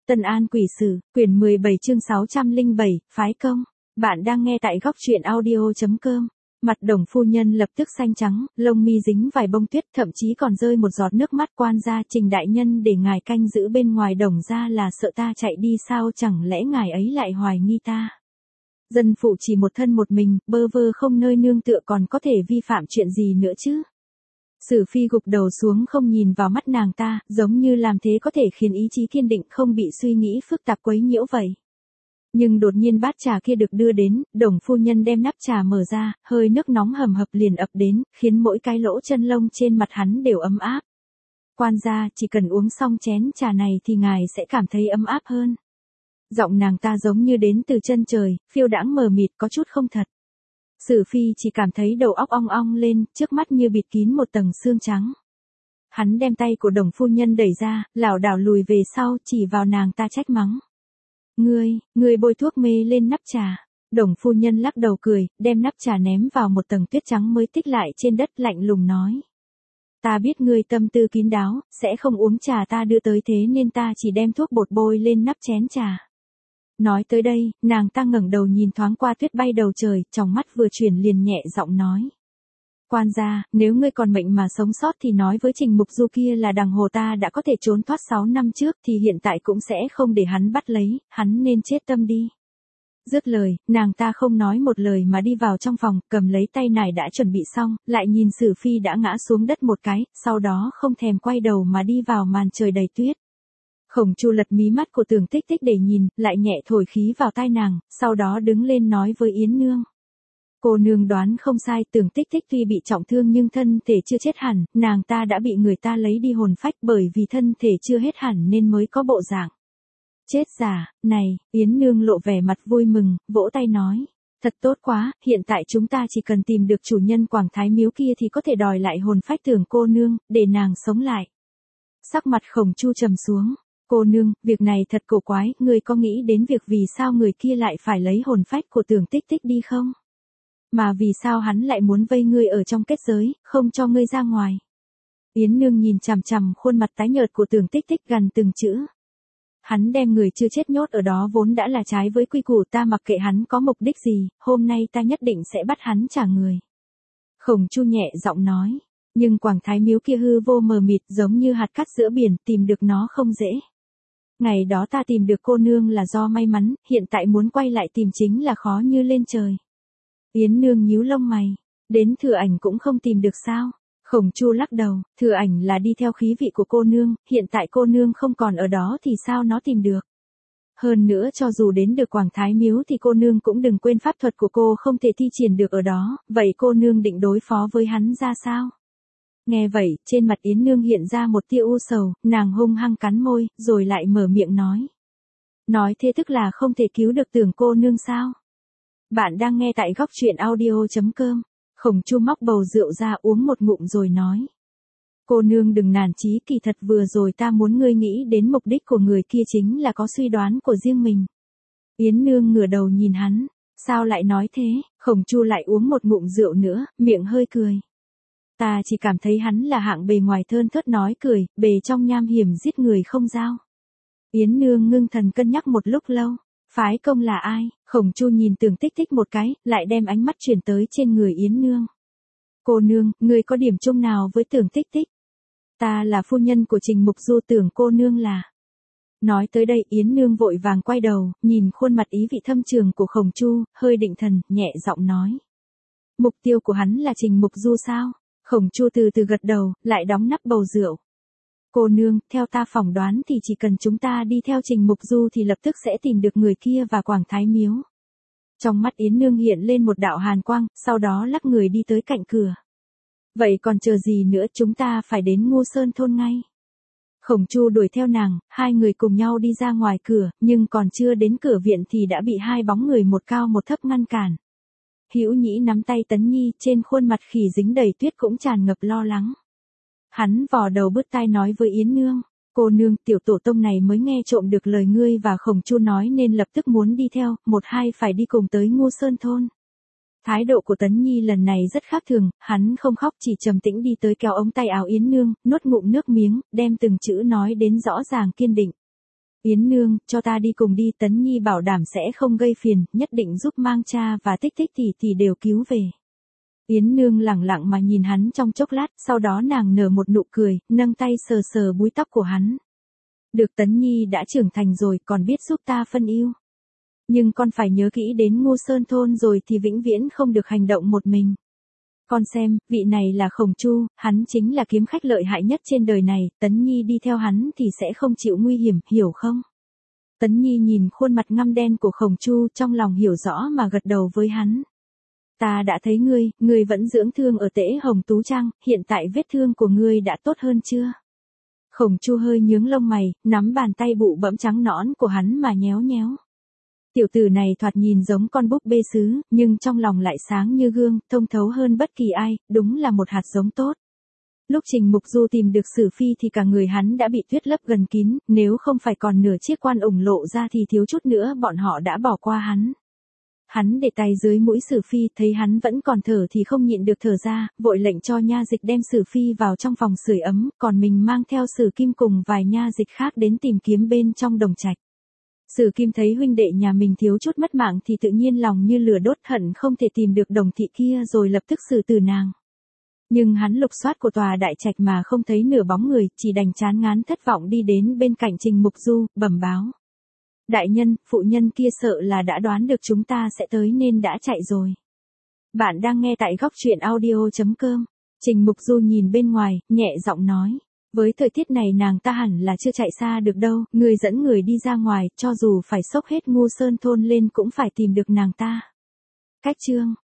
Tân An Quỷ Sử, quyển 17 chương 607, phái công. Bạn đang nghe tại góc truyện audio.com. Mặt Đồng phu nhân lập tức xanh trắng, lông mi dính vài bông tuyết, thậm chí còn rơi một giọt nước mắt. Quan gia, Trình đại nhân để ngài canh giữ bên ngoài Đồng gia là sợ ta chạy đi sao, chẳng lẽ ngài ấy lại hoài nghi ta? Dân phụ chỉ một thân một mình, bơ vơ không nơi nương tựa, còn có thể vi phạm chuyện gì nữa chứ? Sử Phi gục đầu xuống không nhìn vào mắt nàng ta, giống như làm thế có thể khiến ý chí kiên định không bị suy nghĩ phức tạp quấy nhiễu vậy. Nhưng đột nhiên bát trà kia được đưa đến, Đồng phu nhân đem nắp trà mở ra, hơi nước nóng hầm hập liền ập đến, khiến mỗi cái lỗ chân lông trên mặt hắn đều ấm áp. Quan gia, chỉ cần uống xong chén trà này thì ngài sẽ cảm thấy ấm áp hơn. Giọng nàng ta giống như đến từ chân trời, phiêu đãng mờ mịt, có chút không thật. Sử Phi chỉ cảm thấy đầu óc ong ong lên, trước mắt như bịt kín một tầng sương trắng. Hắn đem tay của Đồng phu nhân đẩy ra, lảo đảo lùi về sau, chỉ vào nàng ta trách mắng. Ngươi bôi thuốc mê lên nắp trà. Đồng phu nhân lắc đầu cười, đem nắp trà ném vào một tầng tuyết trắng mới tích lại trên đất, lạnh lùng nói. Ta biết ngươi tâm tư kín đáo, sẽ không uống trà ta đưa tới, thế nên ta chỉ đem thuốc bột bôi lên nắp chén trà. Nói tới đây, nàng ta ngẩng đầu nhìn thoáng qua tuyết bay đầu trời, trong mắt vừa chuyển liền nhẹ giọng nói. Quan gia, nếu ngươi còn mệnh mà sống sót thì nói với Trình Mục Du kia là đằng hồ ta đã có thể trốn thoát 6 năm trước thì hiện tại cũng sẽ không để hắn bắt lấy, hắn nên chết tâm đi. Dứt lời, nàng ta không nói một lời mà đi vào trong phòng, cầm lấy tay nải đã chuẩn bị xong, lại nhìn Sử Phi đã ngã xuống đất một cái, sau đó không thèm quay đầu mà đi vào màn trời đầy tuyết. Khổng Chu lật mí mắt của Tưởng Tích Tích để nhìn, lại nhẹ thổi khí vào tai nàng, sau đó đứng lên nói với Yến Nương. Cô nương đoán không sai, Tưởng Tích Tích tuy bị trọng thương nhưng thân thể chưa chết hẳn, nàng ta đã bị người ta lấy đi hồn phách, bởi vì thân thể chưa hết hẳn nên mới có bộ dạng. Chết giả, này, Yến Nương lộ vẻ mặt vui mừng, vỗ tay nói. Thật tốt quá, hiện tại chúng ta chỉ cần tìm được chủ nhân Quảng Thái Miếu kia thì có thể đòi lại hồn phách Tưởng cô nương, để nàng sống lại. Sắc mặt Khổng Chu trầm xuống. Cô nương, việc này thật cổ quái, ngươi có nghĩ đến việc vì sao người kia lại phải lấy hồn phách của Tưởng Tích Tích đi không? Mà vì sao hắn lại muốn vây ngươi ở trong kết giới, không cho ngươi ra ngoài? Yến Nương nhìn chằm chằm khuôn mặt tái nhợt của Tưởng Tích Tích gần từng chữ. Hắn đem người chưa chết nhốt ở đó vốn đã là trái với quy củ, ta mặc kệ hắn có mục đích gì, hôm nay ta nhất định sẽ bắt hắn trả người. Khổng Chu nhẹ giọng nói, nhưng Quảng Thái Miếu kia hư vô mờ mịt giống như hạt cát giữa biển, tìm được nó không dễ. Ngày đó ta tìm được cô nương là do may mắn, hiện tại muốn quay lại tìm chính là khó như lên trời. Yến Nương nhíu lông mày, đến Thừa Ảnh cũng không tìm được sao? Khổng Chu lắc đầu, Thừa Ảnh là đi theo khí vị của cô nương, hiện tại cô nương không còn ở đó thì sao nó tìm được? Hơn nữa cho dù đến được Quảng Thái Miếu thì cô nương cũng đừng quên pháp thuật của cô không thể thi triển được ở đó, vậy cô nương định đối phó với hắn ra sao? Nghe vậy, trên mặt Yến Nương hiện ra một tia u sầu, nàng hung hăng cắn môi, rồi lại mở miệng nói. Nói thế tức là không thể cứu được Tưởng cô nương sao? Bạn đang nghe tại góc truyện audio.com. Khổng Chu móc bầu rượu ra uống một ngụm rồi nói. Cô nương đừng nản chí, kỳ thật vừa rồi ta muốn ngươi nghĩ đến mục đích của người kia chính là có suy đoán của riêng mình. Yến Nương ngửa đầu nhìn hắn, sao lại nói thế? Khổng Chu lại uống một ngụm rượu nữa, miệng hơi cười. Ta chỉ cảm thấy hắn là hạng bề ngoài thơn thớt nói cười, bề trong nham hiểm giết người không dao. Yến Nương ngưng thần cân nhắc một lúc lâu. Phái công là ai? Khổng Chu nhìn Tưởng Tích Tích một cái, lại đem ánh mắt chuyển tới trên người Yến Nương. Cô nương, ngươi có điểm chung nào với Tưởng Tích Tích? Ta là phu nhân của Trình Mục Du, Tưởng cô nương là. Nói tới đây Yến Nương vội vàng quay đầu, nhìn khuôn mặt ý vị thâm trường của Khổng Chu, hơi định thần, nhẹ giọng nói. Mục tiêu của hắn là Trình Mục Du sao? Khổng Chu từ từ gật đầu, lại đóng nắp bầu rượu. Cô nương, theo ta phỏng đoán thì chỉ cần chúng ta đi theo Trình Mục Du thì lập tức sẽ tìm được người kia và Quảng Thái Miếu. Trong mắt Yến Nương hiện lên một đạo hàn quang, sau đó lắc người đi tới cạnh cửa. Vậy còn chờ gì nữa, chúng ta phải đến Ngô Sơn thôn ngay. Khổng Chu đuổi theo nàng, hai người cùng nhau đi ra ngoài cửa, nhưng còn chưa đến cửa viện thì đã bị hai bóng người một cao một thấp ngăn cản. Hữu Nhĩ nắm tay Tấn Nhi, trên khuôn mặt khỉ dính đầy tuyết cũng tràn ngập lo lắng. Hắn vò đầu bứt tai nói với Yến Nương, cô nương, tiểu tổ tông này mới nghe trộm được lời ngươi và Khổng Chu nói nên lập tức muốn đi theo, một hai phải đi cùng tới Ngô Sơn thôn. Thái độ của Tấn Nhi lần này rất khác thường, hắn không khóc chỉ trầm tĩnh đi tới kéo ống tay áo Yến Nương, nuốt ngụm nước miếng, đem từng chữ nói đến rõ ràng kiên định. Yến nương, cho ta đi cùng đi, Tấn Nhi bảo đảm sẽ không gây phiền, nhất định giúp mang cha và Tích Tích tỷ đều cứu về. Yến nương lẳng lặng mà nhìn hắn trong chốc lát, sau đó nàng nở một nụ cười, nâng tay sờ sờ búi tóc của hắn. Được, Tấn Nhi đã trưởng thành rồi, còn biết giúp ta phân ưu. Nhưng con phải nhớ kỹ đến Ngô Sơn thôn rồi thì vĩnh viễn không được hành động một mình. Con xem, vị này là Khổng Chu, hắn chính là kiếm khách lợi hại nhất trên đời này, Tấn Nhi đi theo hắn thì sẽ không chịu nguy hiểm, hiểu không? Tấn Nhi nhìn khuôn mặt ngăm đen của Khổng Chu, trong lòng hiểu rõ mà gật đầu với hắn. Ta đã thấy ngươi vẫn dưỡng thương ở Tễ Hồng Tú Trang, hiện tại vết thương của ngươi đã tốt hơn chưa? Khổng Chu hơi nhướng lông mày, nắm bàn tay bụ bẫm trắng nõn của hắn mà nhéo nhéo. Tiểu tử này thoạt nhìn giống con búp bê sứ, nhưng trong lòng lại sáng như gương, thông thấu hơn bất kỳ ai, đúng là một hạt giống tốt. Lúc Trình Mục Du tìm được Sử Phi thì cả người hắn đã bị tuyết lấp gần kín, nếu không phải còn nửa chiếc quan ủng lộ ra thì thiếu chút nữa bọn họ đã bỏ qua hắn. Hắn để tay dưới mũi Sử Phi, thấy hắn vẫn còn thở thì không nhịn được thở ra, vội lệnh cho nha dịch đem Sử Phi vào trong phòng sưởi ấm, còn mình mang theo Sử Kim cùng vài nha dịch khác đến tìm kiếm bên trong đồng trạch. Sử Kim thấy huynh đệ nhà mình thiếu chút mất mạng thì tự nhiên lòng như lửa đốt, hận không thể tìm được đồng thị kia rồi lập tức xử tử nàng. Nhưng hắn lục soát của tòa đại trạch mà không thấy nửa bóng người, chỉ đành chán ngán thất vọng đi đến bên cạnh Trình Mục Du, bẩm báo. Đại nhân, phụ nhân kia sợ là đã đoán được chúng ta sẽ tới nên đã chạy rồi. Bạn đang nghe tại góc truyện audio.com. Trình Mục Du nhìn bên ngoài, nhẹ giọng nói. Với thời tiết này nàng ta hẳn là chưa chạy xa được đâu, người dẫn người đi ra ngoài, cho dù phải xốc hết Ngô Sơn thôn lên cũng phải tìm được nàng ta. Cách chương